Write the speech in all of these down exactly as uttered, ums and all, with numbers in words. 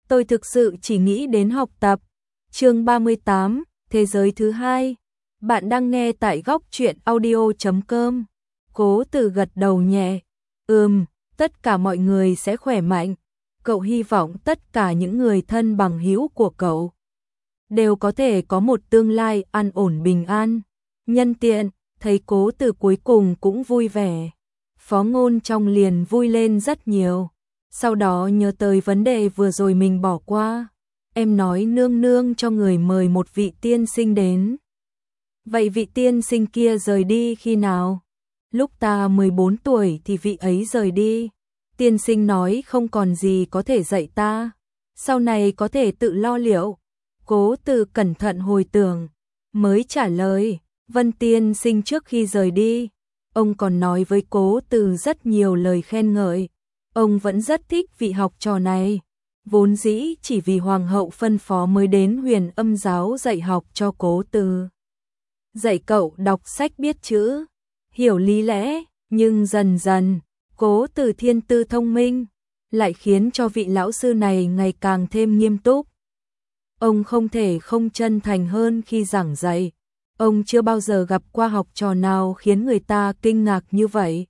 tôi thực sự chỉ nghĩ đến học tập. Chương ba mươi tám, Thế giới thứ hai. Bạn đang nghe tại góc truyện audio chấm com. Cố Từ gật đầu nhẹ. Ừm, tất cả mọi người sẽ khỏe mạnh. Cậu hy vọng tất cả những người thân bằng hữu của cậu đều có thể có một tương lai an ổn bình an. Nhân tiện, thấy Cố Từ cuối cùng cũng vui vẻ. Phó Ngôn trong liền vui lên rất nhiều. Sau đó nhớ tới vấn đề vừa rồi mình bỏ qua. Em nói nương nương cho người mời một vị tiên sinh đến. Vậy vị tiên sinh kia rời đi khi nào? Lúc ta mười bốn tuổi thì vị ấy rời đi. Tiên sinh nói không còn gì có thể dạy ta. Sau này có thể tự lo liệu. Cố Từ cẩn thận hồi tưởng, mới trả lời, Vân tiên sinh trước khi rời đi, ông còn nói với Cố Từ rất nhiều lời khen ngợi. Ông vẫn rất thích vị học trò này. Vốn dĩ chỉ vì hoàng hậu phân phó mới đến Huyền Âm giáo dạy học cho Cố Từ. Dạy cậu đọc sách biết chữ, hiểu lý lẽ, nhưng dần dần, Cố Từ thiên tư thông minh, lại khiến cho vị lão sư này ngày càng thêm nghiêm túc. Ông không thể không chân thành hơn khi giảng dạy. Ông chưa bao giờ gặp qua học trò nào khiến người ta kinh ngạc như vậy.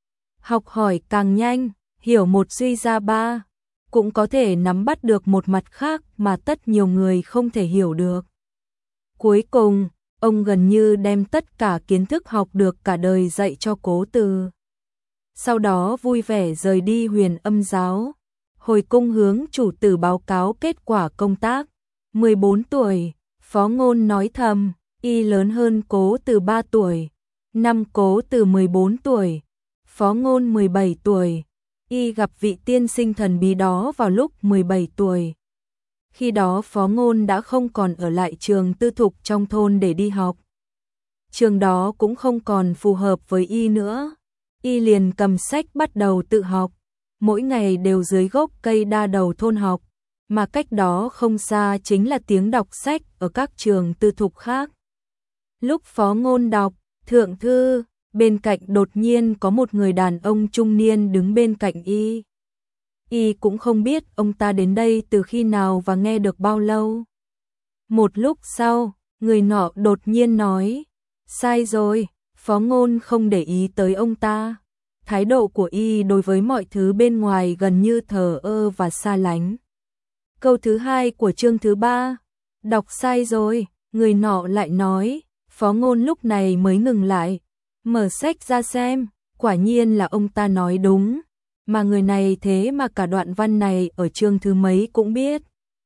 Học hỏi càng nhanh, hiểu một suy ra ba, cũng có thể nắm bắt được một mặt khác mà tất nhiều người không thể hiểu được. Cuối cùng, ông gần như đem tất cả kiến thức học được cả đời dạy cho Cố Từ. Sau đó vui vẻ rời đi Huyền Âm giáo, hồi cung hướng chủ tử báo cáo kết quả công tác. mười bốn tuổi, Phó Ngôn nói thầm, y lớn hơn Cố Từ ba tuổi. Năm Cố Từ mười bốn tuổi, Phó Ngôn mười bảy tuổi. Y gặp vị tiên sinh thần bí đó vào lúc mười bảy tuổi. Khi đó Phó Ngôn đã không còn ở lại trường tư thục trong thôn để đi học. Trường đó cũng không còn phù hợp với y nữa. Y liền cầm sách bắt đầu tự học. Mỗi ngày đều dưới gốc cây đa đầu thôn học. Mà cách đó không xa chính là tiếng đọc sách ở các trường tư thục khác. Lúc Phó Ngôn đọc, thượng thư, bên cạnh đột nhiên có một người đàn ông trung niên đứng bên cạnh y. Y cũng không biết ông ta đến đây từ khi nào và nghe được bao lâu. Một lúc sau, người nọ đột nhiên nói, sai rồi. Phó Ngôn không để ý tới ông ta. Thái độ của y đối với mọi thứ bên ngoài gần như thờ ơ và xa lánh. Câu thứ hai của chương thứ ba, đọc sai rồi, người nọ lại nói. Phó Ngôn lúc này mới ngừng lại, mở sách ra xem, quả nhiên là ông ta nói đúng, mà người này thế mà cả đoạn văn này ở chương thứ mấy cũng biết.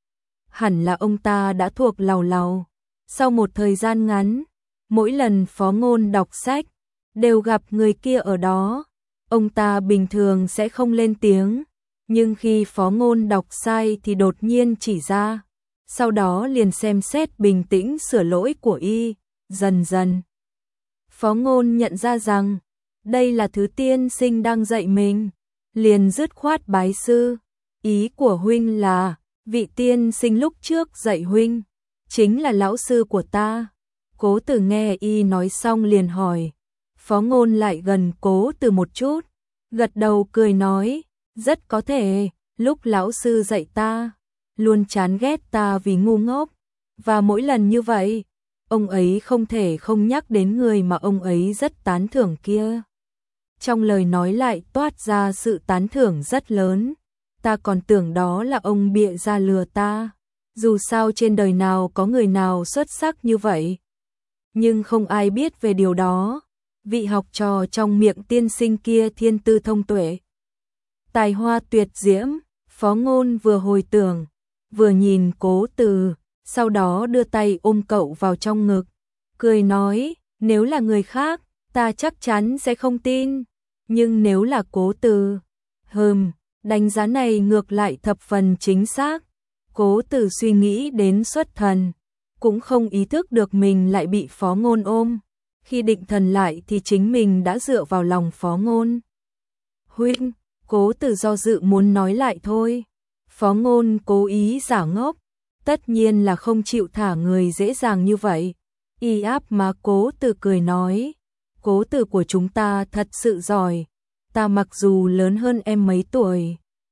Hẳn là ông ta đã thuộc lầu lầu. Sau một thời gian ngắn, mỗi lần Phó Ngôn đọc sách, đều gặp người kia ở đó. Ông ta bình thường sẽ không lên tiếng, nhưng khi Phó Ngôn đọc sai thì đột nhiên chỉ ra, sau đó liền xem xét bình tĩnh sửa lỗi của y. Dần dần, Phó Ngôn nhận ra rằng đây là thứ tiên sinh đang dạy mình, liền dứt khoát bái sư. Ý của huynh là, vị tiên sinh lúc trước dạy huynh, chính là lão sư của ta. Cố Từ nghe y nói xong liền hỏi. Phó Ngôn lại gần Cố Từ một chút, gật đầu cười nói, rất có thể, lúc lão sư dạy ta, luôn chán ghét ta vì ngu ngốc, và mỗi lần như vậy, ông ấy không thể không nhắc đến người mà ông ấy rất tán thưởng kia. Trong lời nói lại toát ra sự tán thưởng rất lớn. Ta còn tưởng đó là ông bịa ra lừa ta. Dù sao trên đời nào có người nào xuất sắc như vậy. Nhưng không ai biết về điều đó. Vị học trò trong miệng tiên sinh kia thiên tư thông tuệ, tài hoa tuyệt diễm. Phó Ngôn vừa hồi tưởng, vừa nhìn Cố Từ, sau đó đưa tay ôm cậu vào trong ngực, cười nói, nếu là người khác, ta chắc chắn sẽ không tin, nhưng nếu là Cố Từ, hừm, đánh giá này ngược lại thập phần chính xác. Cố Từ suy nghĩ đến xuất thần, cũng không ý thức được mình lại bị Phó Ngôn ôm. Khi định thần lại thì chính mình đã dựa vào lòng Phó Ngôn. Huynh, Cố Từ do dự muốn nói lại thôi. Phó Ngôn cố ý giả ngốc, tất nhiên là không chịu thả người dễ dàng như vậy. Y áp má Cố Từ cười nói, Cố Từ của chúng ta thật sự giỏi, ta mặc dù lớn hơn em mấy tuổi,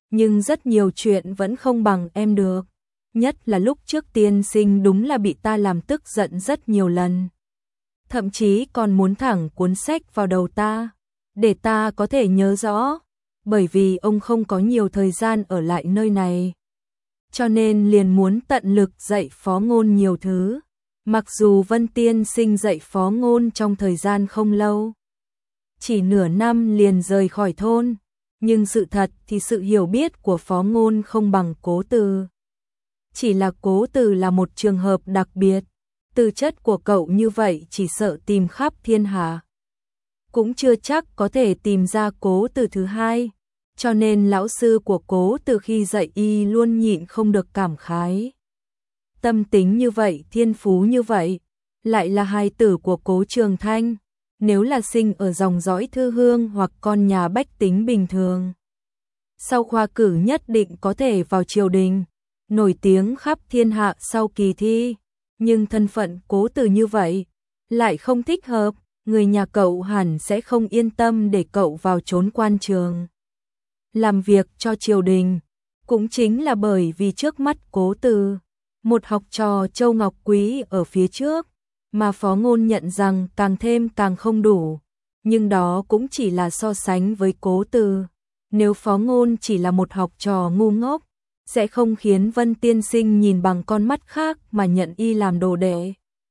nhưng rất nhiều chuyện vẫn không bằng em được. Nhất là lúc trước tiên sinh đúng là bị ta làm tức giận rất nhiều lần. Thậm chí còn muốn thẳng cuốn sách vào đầu ta, để ta có thể nhớ rõ, bởi vì ông không có nhiều thời gian ở lại nơi này. Cho nên liền muốn tận lực dạy Phó Ngôn nhiều thứ, mặc dù Vân tiên sinh dạy Phó Ngôn trong thời gian không lâu. Chỉ nửa năm liền rời khỏi thôn, nhưng sự thật thì sự hiểu biết của Phó Ngôn không bằng Cố Từ. Chỉ là Cố Từ là một trường hợp đặc biệt, tư chất của cậu như vậy chỉ sợ tìm khắp thiên hạ cũng chưa chắc có thể tìm ra Cố Từ thứ hai, cho nên lão sư của Cố Từ khi dạy y luôn nhịn không được cảm khái. Tâm tính như vậy, thiên phú như vậy, lại là hài tử của Cố Trường Thanh, nếu là sinh ở dòng dõi Thư Hương hoặc con nhà bách tính bình thường, sau khoa cử nhất định có thể vào triều đình, nổi tiếng khắp thiên hạ sau kỳ thi, nhưng thân phận Cố Từ như vậy lại không thích hợp, người nhà cậu hẳn sẽ không yên tâm để cậu vào chốn quan trường làm việc cho triều đình. Cũng chính là bởi vì trước mắt Cố Từ, một học trò Châu Ngọc Quý ở phía trước, mà Phó Ngôn nhận rằng càng thêm càng không đủ, nhưng đó cũng chỉ là so sánh với Cố Từ. Nếu Phó Ngôn chỉ là một học trò ngu ngốc, sẽ không khiến Vân tiên sinh nhìn bằng con mắt khác mà nhận y làm đồ đệ.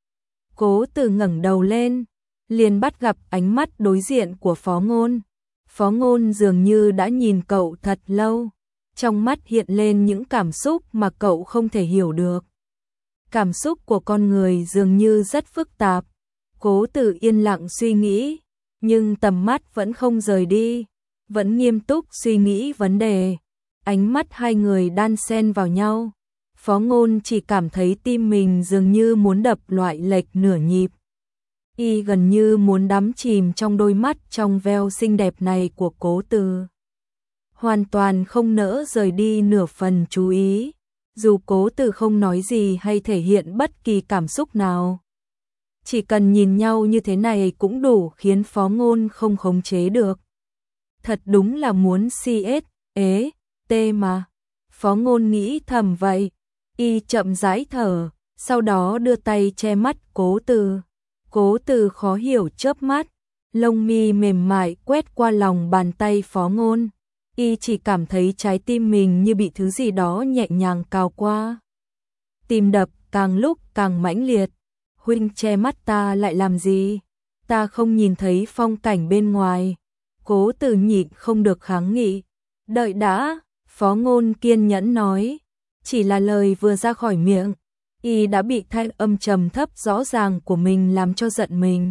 Cố Từ ngẩng đầu lên, liền bắt gặp ánh mắt đối diện của Phó Ngôn. Phó Ngôn dường như đã nhìn cậu thật lâu, trong mắt hiện lên những cảm xúc mà cậu không thể hiểu được. Cảm xúc của con người dường như rất phức tạp. Cố Từ yên lặng suy nghĩ, nhưng tầm mắt vẫn không rời đi, vẫn nghiêm túc suy nghĩ vấn đề. Ánh mắt hai người đan xen vào nhau. Phó Ngôn chỉ cảm thấy tim mình dường như muốn đập loại lệch nửa nhịp. Y gần như muốn đắm chìm trong đôi mắt trong veo xinh đẹp này của Cố Từ, hoàn toàn không nỡ rời đi nửa phần chú ý, dù Cố Từ không nói gì hay thể hiện bất kỳ cảm xúc nào. Chỉ cần nhìn nhau như thế này cũng đủ khiến Phó Ngôn không khống chế được. Thật đúng là muốn si ết, ế, tê mà. Phó Ngôn nghĩ thầm vậy. Y chậm rãi thở, sau đó đưa tay che mắt Cố Từ. Cố Từ khó hiểu chớp mắt, lông mi mềm mại quét qua lòng bàn tay Phó Ngôn. Y chỉ cảm thấy trái tim mình như bị thứ gì đó nhẹ nhàng cào qua. Tim đập càng lúc càng mãnh liệt. Huynh che mắt ta lại làm gì? Ta không nhìn thấy phong cảnh bên ngoài. Cố Từ nhịn không được kháng nghị. Đợi đã, Phó Ngôn kiên nhẫn nói. Chỉ là lời vừa ra khỏi miệng, y đã bị thanh âm trầm thấp rõ ràng của mình làm cho giận mình.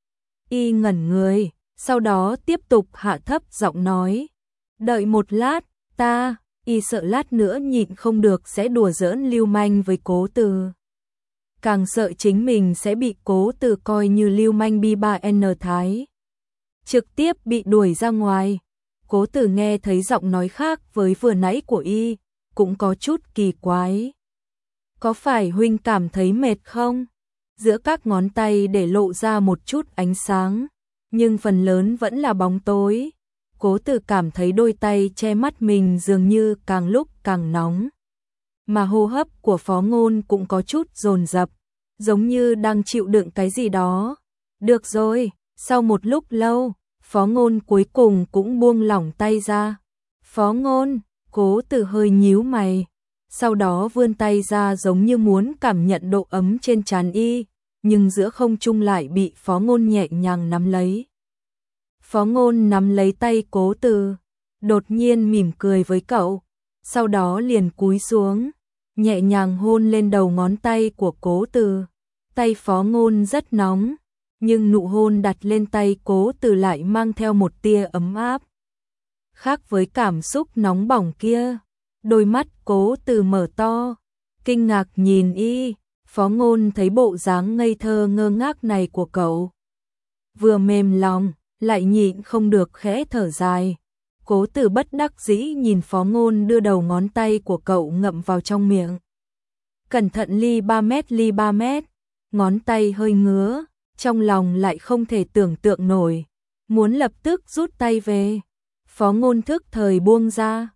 Y ngẩn người, sau đó tiếp tục hạ thấp giọng nói. Đợi một lát, ta, y sợ lát nữa nhịn không được sẽ đùa giỡn lưu manh với Cố Từ. Càng sợ chính mình sẽ bị Cố Từ coi như lưu manh bi ba N thái. Trực tiếp bị đuổi ra ngoài. Cố Từ nghe thấy giọng nói khác với vừa nãy của y, cũng có chút kỳ quái. Có phải huynh cảm thấy mệt không? Giữa các ngón tay để lộ ra một chút ánh sáng, nhưng phần lớn vẫn là bóng tối. Cố Từ cảm thấy đôi tay che mắt mình dường như càng lúc càng nóng. Mà hô hấp của Phó Ngôn cũng có chút dồn dập, giống như đang chịu đựng cái gì đó. Được rồi, sau một lúc lâu, Phó Ngôn cuối cùng cũng buông lỏng tay ra. Phó Ngôn, Cố Từ hơi nhíu mày, sau đó vươn tay ra giống như muốn cảm nhận độ ấm trên trán y, nhưng giữa không trung lại bị Phó Ngôn nhẹ nhàng nắm lấy. Phó Ngôn nắm lấy tay Cố Từ, đột nhiên mỉm cười với cậu, sau đó liền cúi xuống, nhẹ nhàng hôn lên đầu ngón tay của Cố Từ. Tay Phó Ngôn rất nóng, nhưng nụ hôn đặt lên tay Cố Từ lại mang theo một tia ấm áp. Khác với cảm xúc nóng bỏng kia, đôi mắt Cố Từ mở to, kinh ngạc nhìn y. Phó Ngôn thấy bộ dáng ngây thơ ngơ ngác này của cậu, vừa mềm lòng, lại nhịn không được khẽ thở dài. Cố Từ bất đắc dĩ nhìn Phó Ngôn đưa đầu ngón tay của cậu ngậm vào trong miệng. Cẩn thận ly ba mét ly ba mét, ngón tay hơi ngứa, trong lòng lại không thể tưởng tượng nổi, muốn lập tức rút tay về. Phó Ngôn thức thời buông ra,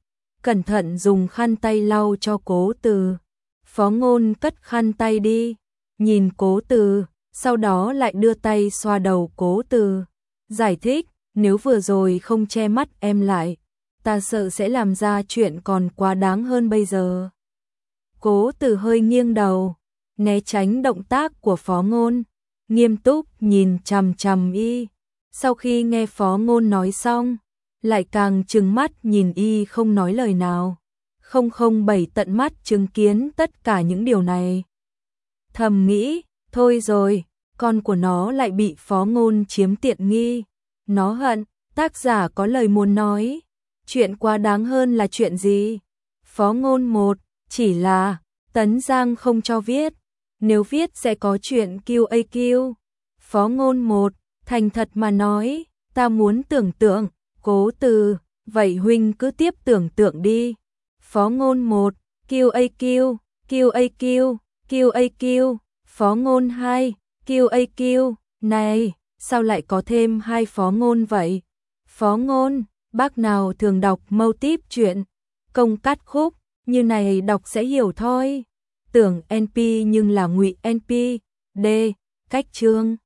cẩn thận dùng khăn tay lau cho Cố Từ. Phó Ngôn cất khăn tay đi, nhìn Cố Từ, sau đó lại đưa tay xoa đầu Cố Từ, giải thích, nếu vừa rồi không che mắt em lại, ta sợ sẽ làm ra chuyện còn quá đáng hơn bây giờ. Cố Từ hơi nghiêng đầu, né tránh động tác của Phó Ngôn, nghiêm túc nhìn chằm chằm y. Sau khi nghe Phó Ngôn nói xong, lại càng trừng mắt nhìn y không nói lời nào. không không bảy tận mắt chứng kiến tất cả những điều này. Thầm nghĩ, thôi rồi, con của nó lại bị Phó Ngôn chiếm tiện nghi. Nó hận, tác giả có lời muốn nói. Chuyện quá đáng hơn là chuyện gì? Phó Ngôn một, chỉ là Tấn Giang không cho viết. Nếu viết sẽ có chuyện kiu a kiu. Phó Ngôn một, thành thật mà nói, ta muốn tưởng tượng. Cố Từ, vậy huynh cứ tiếp tưởng tượng đi. Phó Ngôn một, kiu a kiu, kiu a kiu, kiu a kiu. Phó Ngôn hai, kiu a kiu. Này, sao lại có thêm hai Phó Ngôn vậy? Phó Ngôn, bác nào thường đọc mâu típ chuyện công cắt khúc, như này đọc sẽ hiểu thôi. Tưởng en pê nhưng là ngụy en pê, D, cách chương.